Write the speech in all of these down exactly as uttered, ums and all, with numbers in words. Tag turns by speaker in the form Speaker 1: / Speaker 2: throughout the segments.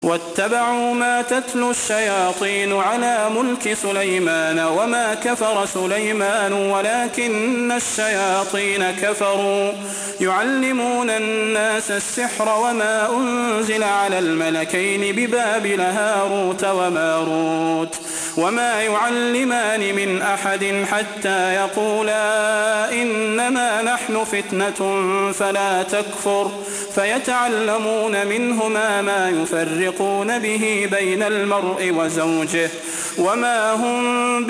Speaker 1: واتبعوا ما تتلو الشياطين على ملك سليمان وما كفر سليمان ولكن الشياطين كفروا يعلمون الناس السحر وما أنزل على الملكين ببابل هاروت وماروت وما يعلمان من أحد حتى يقولا إنما نحن فتنة فلا تكفر فيتعلمون منهما ما يفرقون به بين المرء وزوجه وما هم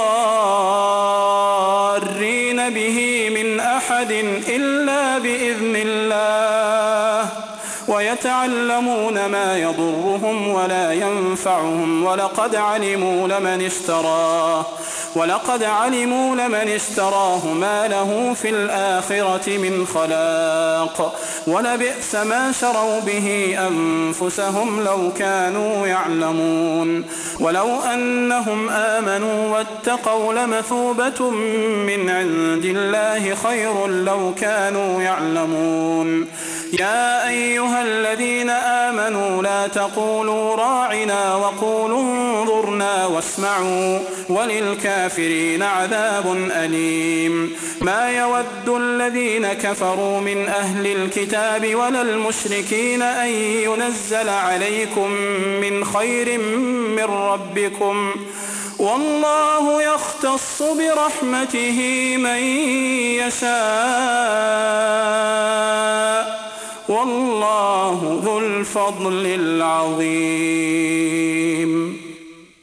Speaker 1: بضارين به من أحد إلا بإذن الله ويتعلمون ما يضرهم ولا ينفعهم ولقد علموا لمن اشتراه ولقد علموا لمن اشتراه ما له في الآخرة من خلاق ولبئس ما شروا به أنفسهم لو كانوا يعلمون ولو أنهم آمنوا واتقوا لمثوبة من عند الله خير لو كانوا يعلمون يا أيها الذين آمنوا لا تقولوا راعنا وقولوا انظرنا واسمعوا وللكافرين عذاب أليم ما يود الذين كفروا من أهل الكتاب ولا المشركين أن ينزل عليكم من خير من ربكم والله يختص برحمته من يشاء والله ذو الفضل العظيم.